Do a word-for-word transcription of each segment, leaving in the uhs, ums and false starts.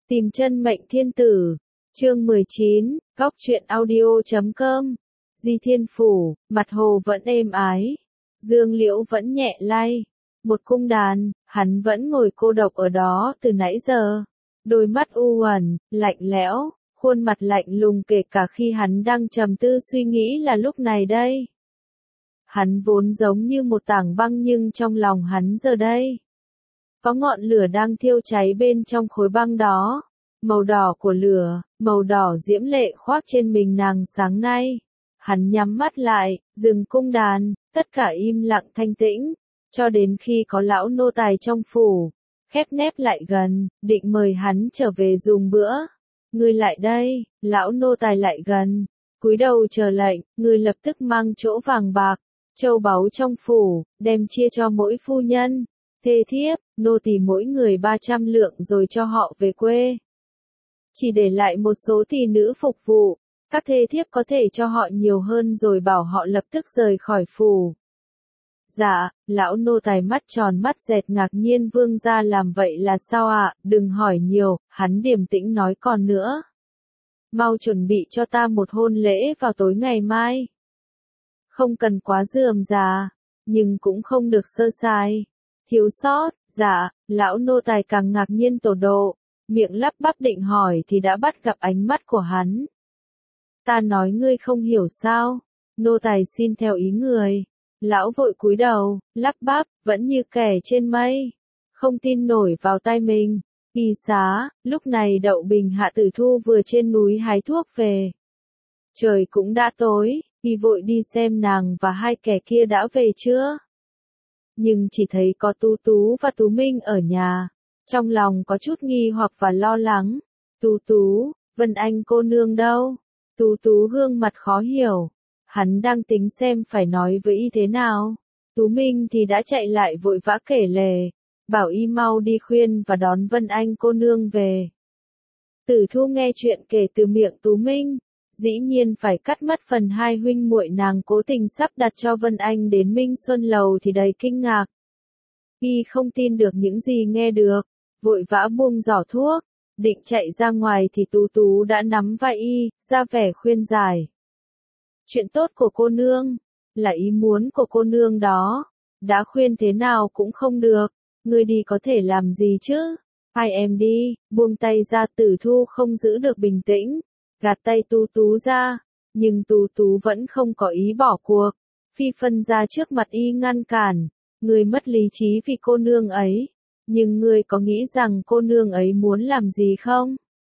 Tìm chân mệnh thiên tử, chương mười chín, góc truyện audio.com. Di Thiên Phủ, mặt hồ vẫn êm ái, dương liễu vẫn nhẹ lay. Một cung đàn, hắn vẫn ngồi cô độc ở đó từ nãy giờ. Đôi mắt u uẩn, lạnh lẽo, khuôn mặt lạnh lùng kể cả khi hắn đang trầm tư suy nghĩ là lúc này đây. Hắn vốn giống như một tảng băng nhưng trong lòng hắn giờ đây có ngọn lửa đang thiêu cháy bên trong khối băng đó. Màu đỏ của lửa, màu đỏ diễm lệ khoác trên mình nàng sáng nay. Hắn nhắm mắt lại, dừng cung đàn, tất cả im lặng thanh tĩnh, cho đến khi có lão nô tài trong phủ, khép nép lại gần, định mời hắn trở về dùng bữa. Ngươi lại đây, lão nô tài lại gần, cúi đầu chờ lệnh, ngươi lập tức mang chỗ vàng bạc, châu báu trong phủ, đem chia cho mỗi phu nhân, thê thiếp, nô tỳ mỗi người ba trăm lượng rồi cho họ về quê. Chỉ để lại một số tỳ nữ phục vụ, các thê thiếp có thể cho họ nhiều hơn rồi bảo họ lập tức rời khỏi phủ. Dạ, lão nô tài mắt tròn mắt dẹt ngạc nhiên vương gia làm vậy là sao ạ, à? Đừng hỏi nhiều, hắn điềm tĩnh nói còn nữa. Mau chuẩn bị cho ta một hôn lễ vào tối ngày mai. Không cần quá rườm rà, nhưng cũng không được sơ sài, thiếu sót. Dạ, lão nô tài càng ngạc nhiên tột độ, miệng lắp bắp định hỏi thì đã bắt gặp ánh mắt của hắn. Ta nói ngươi không hiểu sao, nô tài xin theo ý người. Lão vội cúi đầu, lắp bắp, vẫn như kẻ trên mây, không tin nổi vào tai mình. Y xá, lúc này Đậu Bình Hạ Tử Thu vừa trên núi hái thuốc về. Trời cũng đã tối, y vội đi xem nàng và hai kẻ kia đã về chưa. Nhưng chỉ thấy có Tú Tú và Tú Minh ở nhà, trong lòng có chút nghi hoặc và lo lắng. Tú Tú, Vân Anh cô nương đâu? Tú Tú gương mặt khó hiểu. Hắn đang tính xem phải nói với y thế nào. Tú Minh thì đã chạy lại vội vã kể lể, bảo y mau đi khuyên và đón Vân Anh cô nương về. Tử Thu nghe chuyện kể từ miệng Tú Minh, dĩ nhiên phải cắt mất phần hai huynh muội nàng cố tình sắp đặt cho Vân Anh đến Minh Xuân Lầu thì đầy kinh ngạc. Y không tin được những gì nghe được, vội vã buông giỏ thuốc, định chạy ra ngoài thì Tú Tú đã nắm vai y, ra vẻ khuyên giải. Chuyện tốt của cô nương, là ý muốn của cô nương đó, đã khuyên thế nào cũng không được, ngươi đi có thể làm gì chứ, hai em đi, buông tay ra. Tử Thu không giữ được bình tĩnh, gạt tay Tú Tú ra, nhưng Tú Tú vẫn không có ý bỏ cuộc, phi phân ra trước mặt y ngăn cản, ngươi mất lý trí vì cô nương ấy, nhưng ngươi có nghĩ rằng cô nương ấy muốn làm gì không?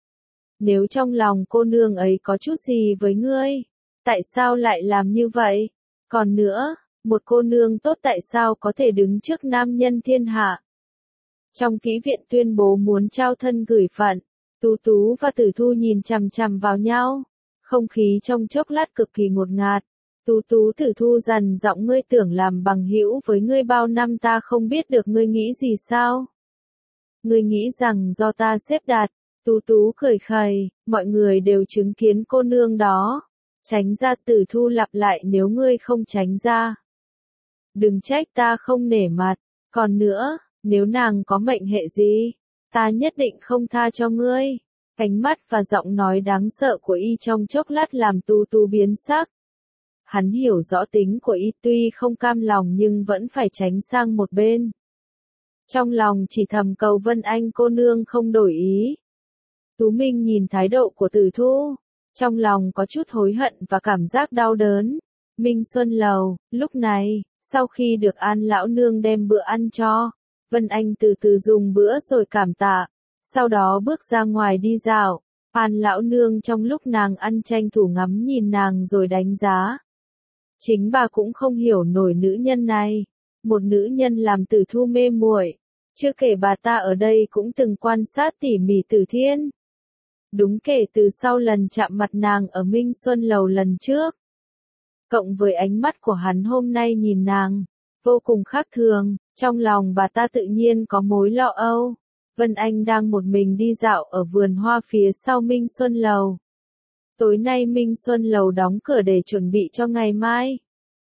Nếu trong lòng cô nương ấy có chút gì với ngươi, tại sao lại làm như vậy? Còn nữa, một cô nương tốt tại sao có thể đứng trước nam nhân thiên hạ? Trong kỹ viện tuyên bố muốn trao thân gửi phận, Tú Tú và Tử Thu nhìn chằm chằm vào nhau, không khí trong chốc lát cực kỳ ngột ngạt. Tú Tú Tử Thu dằn giọng, ngươi tưởng làm bằng hữu với ngươi bao năm ta không biết được ngươi nghĩ gì sao? Ngươi nghĩ rằng do ta xếp đặt? Tú Tú cười khẩy, mọi người đều chứng kiến cô nương đó. Tránh ra. Tử Thu lặp lại, nếu ngươi không tránh ra, đừng trách ta không nể mặt. Còn nữa, nếu nàng có mệnh hệ gì, ta nhất định không tha cho ngươi. Ánh mắt và giọng nói đáng sợ của y trong chốc lát làm Tú Tú biến sắc. Hắn hiểu rõ tính của y, tuy không cam lòng nhưng vẫn phải tránh sang một bên. Trong lòng chỉ thầm cầu Vân Anh cô nương không đổi ý. Tú Minh nhìn thái độ của Tử Thu, trong lòng có chút hối hận và cảm giác đau đớn. Minh Xuân Lầu, lúc này, sau khi được An lão nương đem bữa ăn cho, Vân Anh từ từ dùng bữa rồi cảm tạ, sau đó bước ra ngoài đi dạo. An lão nương trong lúc nàng ăn tranh thủ ngắm nhìn nàng rồi đánh giá. Chính bà cũng không hiểu nổi nữ nhân này, một nữ nhân làm Tử Thu mê muội. Chưa kể bà ta ở đây cũng từng quan sát tỉ mỉ Tử Thiên. Đúng kể từ sau lần chạm mặt nàng ở Minh Xuân Lầu lần trước, cộng với ánh mắt của hắn hôm nay nhìn nàng, vô cùng khác thường, trong lòng bà ta tự nhiên có mối lo âu. Vân Anh đang một mình đi dạo ở vườn hoa phía sau Minh Xuân Lầu. Tối nay Minh Xuân Lầu đóng cửa để chuẩn bị cho ngày mai,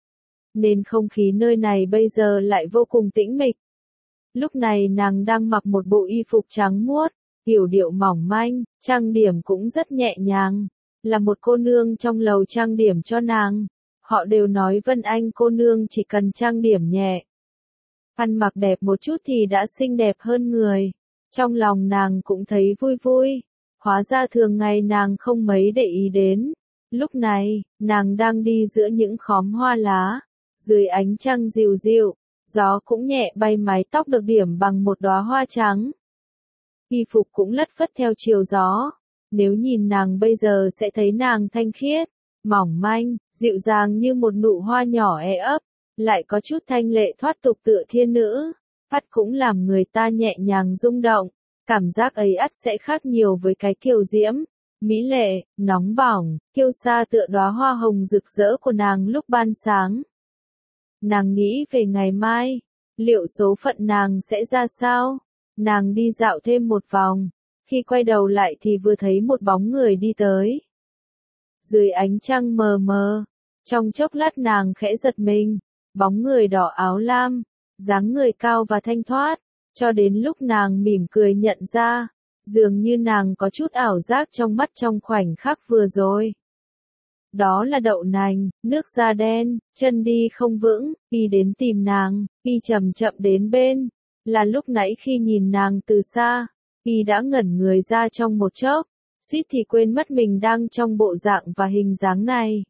nên không khí nơi này bây giờ lại vô cùng tĩnh mịch. Lúc này nàng đang mặc một bộ y phục trắng muốt, yểu điệu mỏng manh, trang điểm cũng rất nhẹ nhàng, là một cô nương trong lầu trang điểm cho nàng. Họ đều nói Vân Anh cô nương chỉ cần trang điểm nhẹ, ăn mặc đẹp một chút thì đã xinh đẹp hơn người. Trong lòng nàng cũng thấy vui vui, hóa ra thường ngày nàng không mấy để ý đến. Lúc này, nàng đang đi giữa những khóm hoa lá, dưới ánh trăng dịu dịu, gió cũng nhẹ bay mái tóc được điểm bằng một đóa hoa trắng. Y phục cũng lất phất theo chiều gió, nếu nhìn nàng bây giờ sẽ thấy nàng thanh khiết, mỏng manh, dịu dàng như một nụ hoa nhỏ e ấp, lại có chút thanh lệ thoát tục tựa thiên nữ, mắt cũng làm người ta nhẹ nhàng rung động, cảm giác ấy ắt sẽ khác nhiều với cái kiều diễm, mỹ lệ, nóng bỏng, kiêu sa tựa đóa hoa hồng rực rỡ của nàng lúc ban sáng. Nàng nghĩ về ngày mai, liệu số phận nàng sẽ ra sao? Nàng đi dạo thêm một vòng, khi quay đầu lại thì vừa thấy một bóng người đi tới. Dưới ánh trăng mờ mờ, trong chốc lát nàng khẽ giật mình, bóng người đỏ áo lam, dáng người cao và thanh thoát, cho đến lúc nàng mỉm cười nhận ra, dường như nàng có chút ảo giác trong mắt trong khoảnh khắc vừa rồi. Đó là Đậu Nành, nước da đen, chân đi không vững, y đến tìm nàng, y chậm chậm đến bên, là lúc nãy khi nhìn nàng từ xa, y đã ngẩn người ra trong một chốc, suýt thì quên mất mình đang trong bộ dạng và hình dáng này.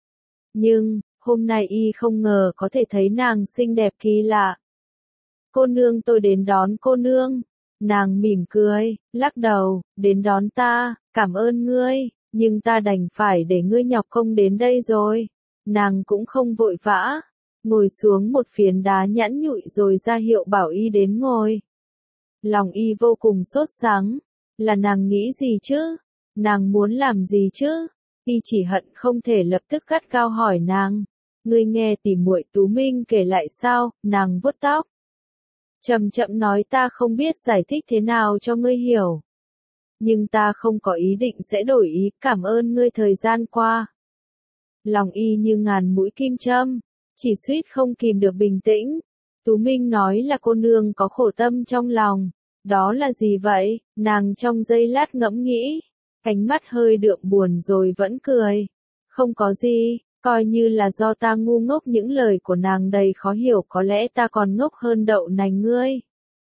Nhưng, hôm nay y không ngờ có thể thấy nàng xinh đẹp kỳ lạ. Cô nương tôi đến đón cô nương. Nàng mỉm cười, lắc đầu, đến đón ta, cảm ơn ngươi, nhưng ta đành phải để ngươi nhọc công đến đây rồi. Nàng cũng không vội vã, ngồi xuống một phiến đá nhẵn nhụi rồi ra hiệu bảo y đến ngồi. Lòng y vô cùng sốt sắng, là nàng nghĩ gì chứ? Nàng muốn làm gì chứ? Y chỉ hận không thể lập tức gắt gao hỏi nàng. Ngươi nghe tỉ muội Tú Minh kể lại sao? Nàng vuốt tóc, chậm chậm nói, ta không biết giải thích thế nào cho ngươi hiểu. Nhưng ta không có ý định sẽ đổi ý, cảm ơn ngươi thời gian qua. Lòng y như ngàn mũi kim châm, chỉ suýt không kìm được bình tĩnh. Tú Minh nói là cô nương có khổ tâm trong lòng. Đó là gì vậy? Nàng trong giây lát ngẫm nghĩ, ánh mắt hơi đượm buồn rồi vẫn cười. Không có gì, coi như là do ta ngu ngốc, những lời của nàng đầy khó hiểu, có lẽ ta còn ngốc hơn Đậu Nành ngươi.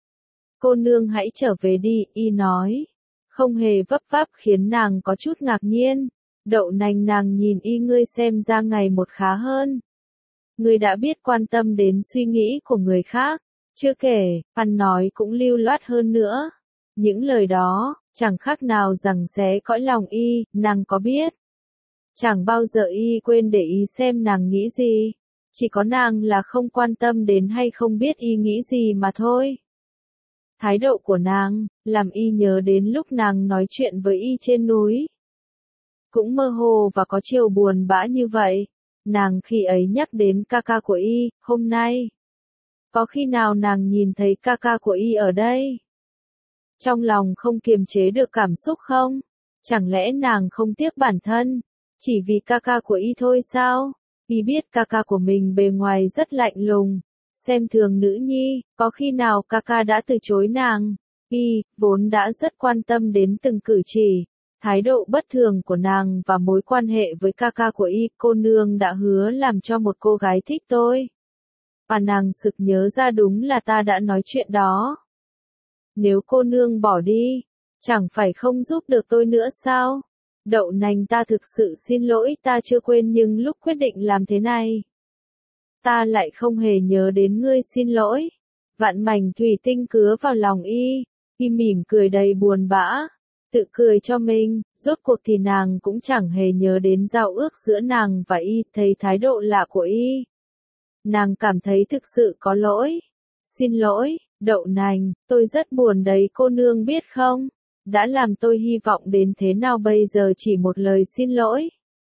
Cô nương hãy trở về đi, y nói. Không hề vấp váp khiến nàng có chút ngạc nhiên. Đậu Nành, nàng nhìn y, ngươi xem ra ngày một khá hơn. Ngươi đã biết quan tâm đến suy nghĩ của người khác. Chưa kể, ăn nói cũng lưu loát hơn nữa. Những lời đó, chẳng khác nào rằng xé cõi lòng y, nàng có biết. Chẳng bao giờ y quên để ý xem nàng nghĩ gì. Chỉ có nàng là không quan tâm đến hay không biết y nghĩ gì mà thôi. Thái độ của nàng, làm y nhớ đến lúc nàng nói chuyện với y trên núi. Cũng mơ hồ và có chiều buồn bã như vậy. Nàng khi ấy nhắc đến ca ca của y, hôm nay. Có khi nào nàng nhìn thấy ca ca của y ở đây? Trong lòng không kiềm chế được cảm xúc không? Chẳng lẽ nàng không tiếc bản thân? Chỉ vì ca ca của y thôi sao? Y biết ca ca của mình bề ngoài rất lạnh lùng, xem thường nữ nhi, có khi nào ca ca đã từ chối nàng? Y, vốn đã rất quan tâm đến từng cử chỉ, thái độ bất thường của nàng và mối quan hệ với ca ca của y, cô nương đã hứa làm cho một cô gái thích tôi. Và nàng sực nhớ ra đúng là ta đã nói chuyện đó. Nếu cô nương bỏ đi, chẳng phải không giúp được tôi nữa sao? Đậu Nành, ta thực sự xin lỗi, ta chưa quên, nhưng lúc quyết định làm thế này, ta lại không hề nhớ đến ngươi, xin lỗi. Vạn mảnh thủy tinh cứa vào lòng y, y mỉm cười đầy buồn bã, tự cười cho mình, rốt cuộc thì nàng cũng chẳng hề nhớ đến giao ước giữa nàng và y, thấy thái độ lạ của y. Nàng cảm thấy thực sự có lỗi. Xin lỗi, Đậu Nành, tôi rất buồn đấy, cô nương biết không? Đã làm tôi hy vọng đến thế nào, bây giờ chỉ một lời xin lỗi.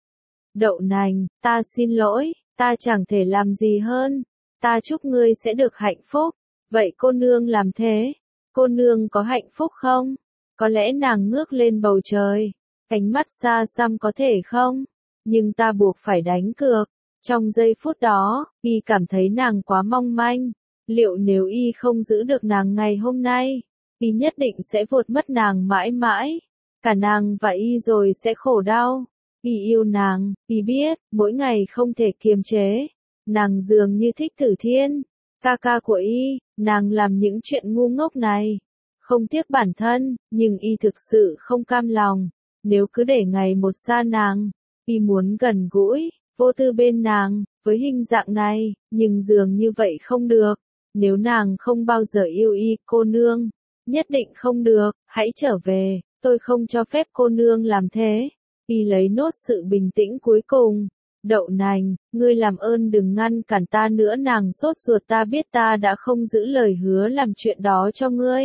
Đậu Nành, ta xin lỗi, ta chẳng thể làm gì hơn. Ta chúc ngươi sẽ được hạnh phúc. Vậy cô nương làm thế, cô nương có hạnh phúc không? Có lẽ nàng ngước lên bầu trời, ánh mắt xa xăm, có thể không? Nhưng ta buộc phải đánh cược. Trong giây phút đó, y cảm thấy nàng quá mong manh. Liệu nếu y không giữ được nàng ngày hôm nay, y nhất định sẽ vụt mất nàng mãi mãi. Cả nàng và y rồi sẽ khổ đau. Y yêu nàng, y biết, mỗi ngày không thể kiềm chế. Nàng dường như thích Tử Thiên, ca ca của y, nàng làm những chuyện ngu ngốc này. Không tiếc bản thân, nhưng y thực sự không cam lòng. Nếu cứ để ngày một xa nàng, y muốn gần gũi, vô tư bên nàng, với hình dạng này, nhưng dường như vậy không được. Nếu nàng không bao giờ yêu y, cô nương, nhất định không được, hãy trở về, tôi không cho phép cô nương làm thế. Y lấy nốt sự bình tĩnh cuối cùng. Đậu nành, ngươi làm ơn đừng ngăn cản ta nữa, nàng sốt ruột, ta biết ta đã không giữ lời hứa làm chuyện đó cho ngươi.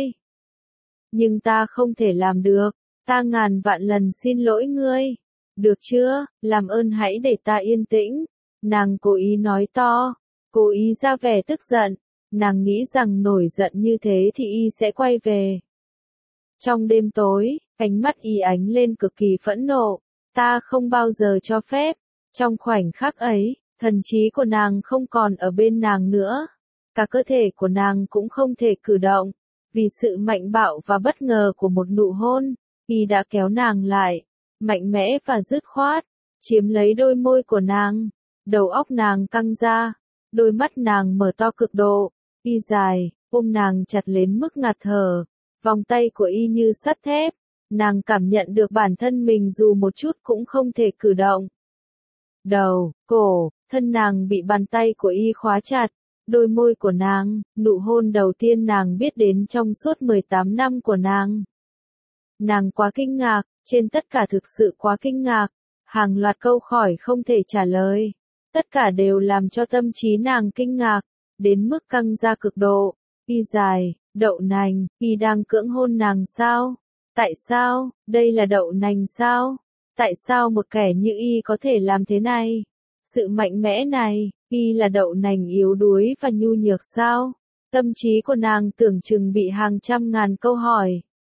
Nhưng ta không thể làm được, ta ngàn vạn lần xin lỗi ngươi. Được chưa, làm ơn hãy để ta yên tĩnh. Nàng cố ý nói to, cố ý ra vẻ tức giận. Nàng nghĩ rằng nổi giận như thế thì y sẽ quay về. Trong đêm tối, ánh mắt y ánh lên cực kỳ phẫn nộ. Ta không bao giờ cho phép. Trong khoảnh khắc ấy, thần trí của nàng không còn ở bên nàng nữa. Cả cơ thể của nàng cũng không thể cử động. Vì sự mạnh bạo và bất ngờ của một nụ hôn, y đã kéo nàng lại, mạnh mẽ và dứt khoát, chiếm lấy đôi môi của nàng. Đầu óc nàng căng ra, đôi mắt nàng mở to cực độ, y dài, ôm nàng chặt đến mức ngạt thở. Vòng tay của y như sắt thép, nàng cảm nhận được bản thân mình dù một chút cũng không thể cử động. Đầu, cổ, thân nàng bị bàn tay của y khóa chặt, đôi môi của nàng, nụ hôn đầu tiên nàng biết đến trong suốt mười tám năm của nàng. Nàng quá kinh ngạc, trên tất cả thực sự quá kinh ngạc, hàng loạt câu hỏi không thể trả lời. Tất cả đều làm cho tâm trí nàng kinh ngạc, đến mức căng ra cực độ. Y dài, đậu nành, y đang cưỡng hôn nàng sao? Tại sao, đây là đậu nành sao? Tại sao một kẻ như y có thể làm thế này? Sự mạnh mẽ này, y là đậu nành yếu đuối và nhu nhược sao? Tâm trí của nàng tưởng chừng bị hàng trăm ngàn câu hỏi.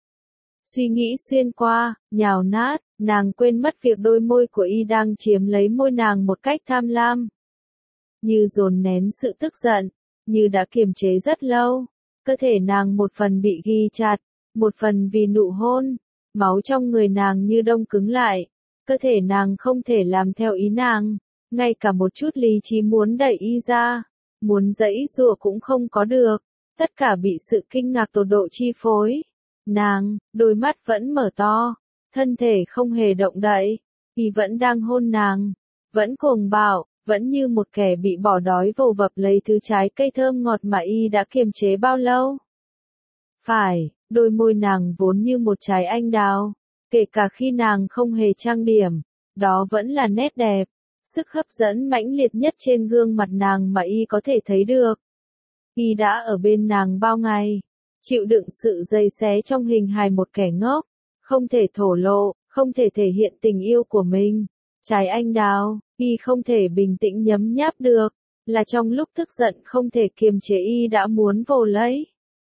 Suy nghĩ xuyên qua, nhào nát, nàng quên mất việc đôi môi của y đang chiếm lấy môi nàng một cách tham lam. Như dồn nén sự tức giận, như đã kiềm chế rất lâu. Cơ thể nàng một phần bị ghi chặt, một phần vì nụ hôn. Máu trong người nàng như đông cứng lại. Cơ thể nàng không thể làm theo ý nàng. Ngay cả một chút lý trí muốn đẩy y ra, muốn giãy giụa cũng không có được. Tất cả bị sự kinh ngạc tột độ chi phối. Nàng, đôi mắt vẫn mở to, thân thể không hề động đậy. Y vẫn đang hôn nàng, vẫn cuồng bạo, vẫn như một kẻ bị bỏ đói vồ vập lấy thứ trái cây thơm ngọt mà y đã kiềm chế bao lâu. Phải, đôi môi nàng vốn như một trái anh đào, kể cả khi nàng không hề trang điểm, đó vẫn là nét đẹp, sức hấp dẫn mãnh liệt nhất trên gương mặt nàng mà y có thể thấy được. Y đã ở bên nàng bao ngày, chịu đựng sự giày xé trong hình hài một kẻ ngốc, không thể thổ lộ, không thể thể hiện tình yêu của mình. Trái anh đào, y không thể bình tĩnh nhấm nháp được, là trong lúc tức giận không thể kiềm chế y đã muốn vồ lấy.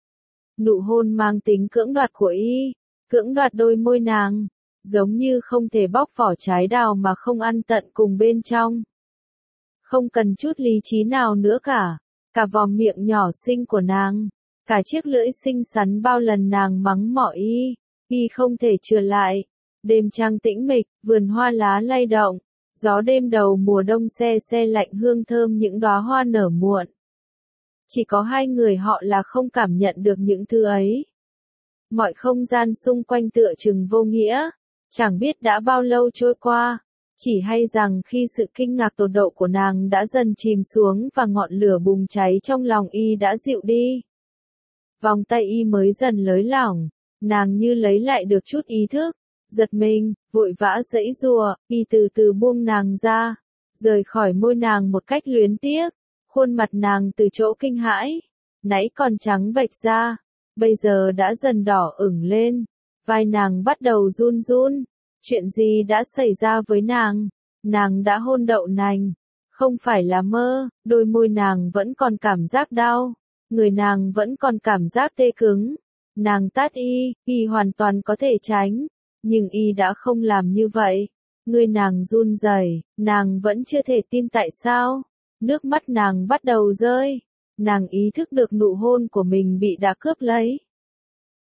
Nụ hôn mang tính cưỡng đoạt của y, cưỡng đoạt đôi môi nàng, giống như không thể bóc vỏ trái đào mà không ăn tận cùng bên trong. Không cần chút lý trí nào nữa cả, cả vòng miệng nhỏ xinh của nàng, cả chiếc lưỡi xinh xắn bao lần nàng mắng mỏ y, y không thể chừa lại. Đêm trăng tĩnh mịch, vườn hoa lá lay động, gió đêm đầu mùa đông se se lạnh hương thơm những đóa hoa nở muộn. Chỉ có hai người họ là không cảm nhận được những thứ ấy. Mọi không gian xung quanh tựa chừng vô nghĩa, chẳng biết đã bao lâu trôi qua, chỉ hay rằng khi sự kinh ngạc tột độ của nàng đã dần chìm xuống và ngọn lửa bùng cháy trong lòng y đã dịu đi. Vòng tay y mới dần lới lỏng, nàng như lấy lại được chút ý thức, giật mình, vội vã giãy giụa, y từ từ buông nàng ra, rời khỏi môi nàng một cách luyến tiếc. Khuôn mặt nàng từ chỗ kinh hãi, nãy còn trắng bệch ra, bây giờ đã dần đỏ ửng lên, vai nàng bắt đầu run run. Chuyện gì đã xảy ra với nàng? Nàng đã hôn đậu nành, không phải là mơ, đôi môi nàng vẫn còn cảm giác đau, người nàng vẫn còn cảm giác tê cứng. Nàng tát y, y hoàn toàn có thể tránh, nhưng y đã không làm như vậy. Người nàng run rẩy, nàng vẫn chưa thể tin tại sao. Nước mắt nàng bắt đầu rơi, nàng ý thức được nụ hôn của mình bị đã cướp lấy.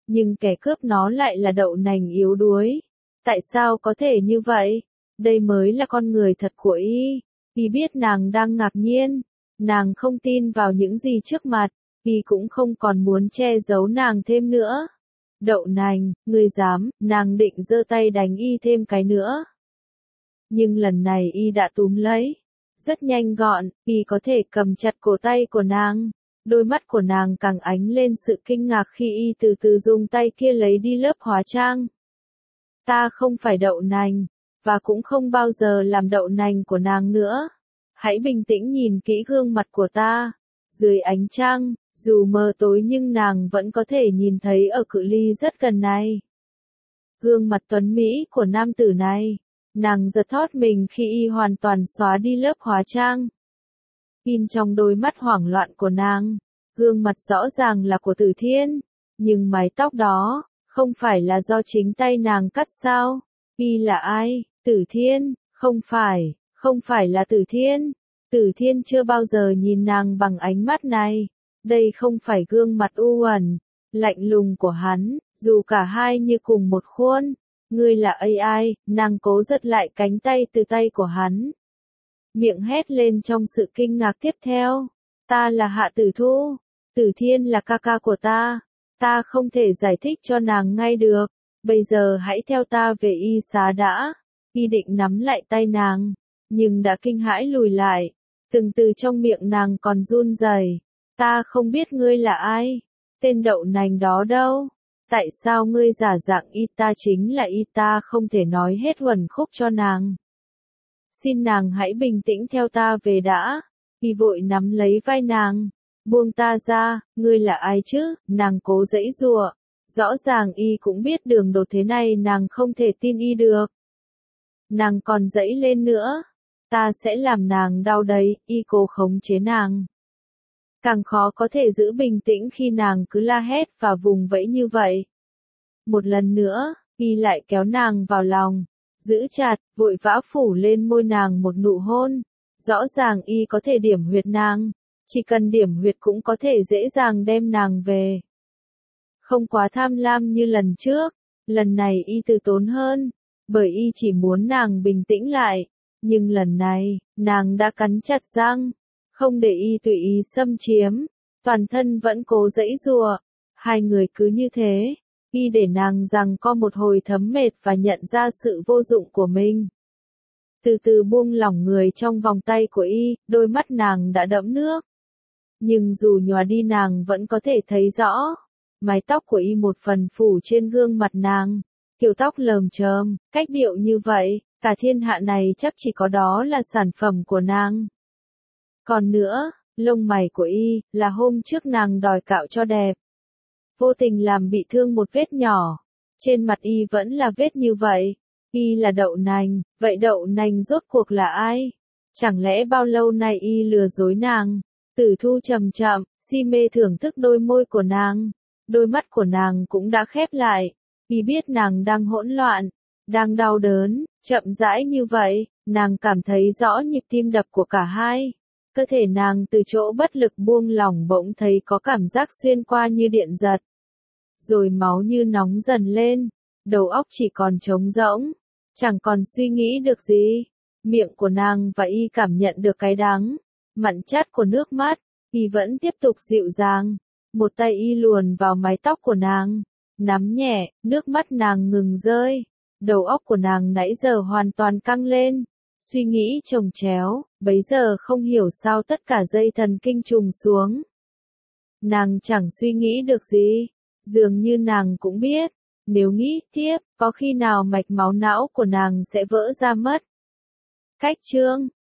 nhưng kẻ cướp nó lại là đậu nành yếu đuối. Tại sao có thể như vậy? Đây mới là con người thật của y. Y biết nàng đang ngạc nhiên, nàng không tin vào những gì trước mặt, y cũng không còn muốn che giấu nàng thêm nữa. Đậu nành, ngươi dám, nàng định giơ tay đánh y thêm cái nữa. Nhưng lần này y đã túm lấy. Rất nhanh gọn, y có thể cầm chặt cổ tay của nàng. Đôi mắt của nàng càng ánh lên sự kinh ngạc khi y từ từ dùng tay kia lấy đi lớp hóa trang. Ta không phải đậu nành, và cũng không bao giờ làm đậu nành của nàng nữa. Hãy bình tĩnh nhìn kỹ gương mặt của ta. Dưới ánh trăng, dù mờ tối nhưng nàng vẫn có thể nhìn thấy ở cự ly rất gần này. Gương mặt tuấn mỹ của nam tử này. Nàng giật thót mình khi y hoàn toàn xóa đi lớp hóa trang. In trong đôi mắt hoảng loạn của nàng, gương mặt rõ ràng là của Tử Thiên, nhưng mái tóc đó, không phải là do chính tay nàng cắt sao? Y là ai? Tử Thiên, không phải, không phải là Tử Thiên. Tử Thiên chưa bao giờ nhìn nàng bằng ánh mắt này. Đây không phải gương mặt u uẩn, lạnh lùng của hắn, dù cả hai như cùng một khuôn. Ngươi là a i, nàng cố giật lại cánh tay từ tay của hắn. Miệng hét lên trong sự kinh ngạc tiếp theo. Ta là Hạ Tử Thu. Tử Thiên là ca ca của ta. Ta không thể giải thích cho nàng ngay được. Bây giờ hãy theo ta về y xá đã. Y định nắm lại tay nàng, nhưng đã kinh hãi lùi lại. Từng từ trong miệng nàng còn run rẩy. Ta không biết ngươi là ai. Tên đậu nành đó đâu? Tại sao ngươi giả dạng y ta chính là y ta không thể nói hết huẩn khúc cho nàng. Xin nàng hãy bình tĩnh theo ta về đã. Y vội nắm lấy vai nàng. Buông ta ra, ngươi là ai chứ? Nàng cố giãy giụa. Rõ ràng y cũng biết đường đột thế này nàng không thể tin y được. Nàng còn giãy lên nữa. Ta sẽ làm nàng đau đấy, y cố khống chế nàng. Càng khó có thể giữ bình tĩnh khi nàng cứ la hét và vùng vẫy như vậy. Một lần nữa, y lại kéo nàng vào lòng, giữ chặt, vội vã phủ lên môi nàng một nụ hôn. Rõ ràng y có thể điểm huyệt nàng, chỉ cần điểm huyệt cũng có thể dễ dàng đem nàng về. Không quá tham lam như lần trước, lần này y từ tốn hơn, bởi y chỉ muốn nàng bình tĩnh lại. Nhưng lần này, nàng đã cắn chặt răng, không để y tùy ý xâm chiếm, toàn thân vẫn cố giãy giụa. Hai người cứ như thế, y để nàng giằng co một hồi thấm mệt và nhận ra sự vô dụng của mình. Từ từ buông lỏng người trong vòng tay của y, đôi mắt nàng đã đẫm nước. Nhưng dù nhòa đi nàng vẫn có thể thấy rõ. Mái tóc của y một phần phủ trên gương mặt nàng, kiểu tóc lờm chởm, cách điệu như vậy, cả thiên hạ này chắc chỉ có đó là sản phẩm của nàng. Còn nữa, lông mày của y, là hôm trước nàng đòi cạo cho đẹp. Vô tình làm bị thương một vết nhỏ. Trên mặt y vẫn là vết như vậy. Y là đậu nành, vậy đậu nành rốt cuộc là ai? Chẳng lẽ bao lâu nay y lừa dối nàng? Tử Thu chậm chậm, si mê thưởng thức đôi môi của nàng. Đôi mắt của nàng cũng đã khép lại. Y biết nàng đang hỗn loạn, đang đau đớn, chậm rãi như vậy, nàng cảm thấy rõ nhịp tim đập của cả hai. Cơ thể nàng từ chỗ bất lực buông lỏng bỗng thấy có cảm giác xuyên qua như điện giật. Rồi máu như nóng dần lên, đầu óc chỉ còn trống rỗng, chẳng còn suy nghĩ được gì. Miệng của nàng và y cảm nhận được cái đắng, mặn chát của nước mắt, y vẫn tiếp tục dịu dàng. Một tay y luồn vào mái tóc của nàng, nắm nhẹ, nước mắt nàng ngừng rơi. Đầu óc của nàng nãy giờ hoàn toàn căng lên, suy nghĩ chồng chéo, bấy giờ không hiểu sao tất cả dây thần kinh trùng xuống. Nàng chẳng suy nghĩ được gì, dường như nàng cũng biết, nếu nghĩ tiếp, có khi nào mạch máu não của nàng sẽ vỡ ra mất. Cách chương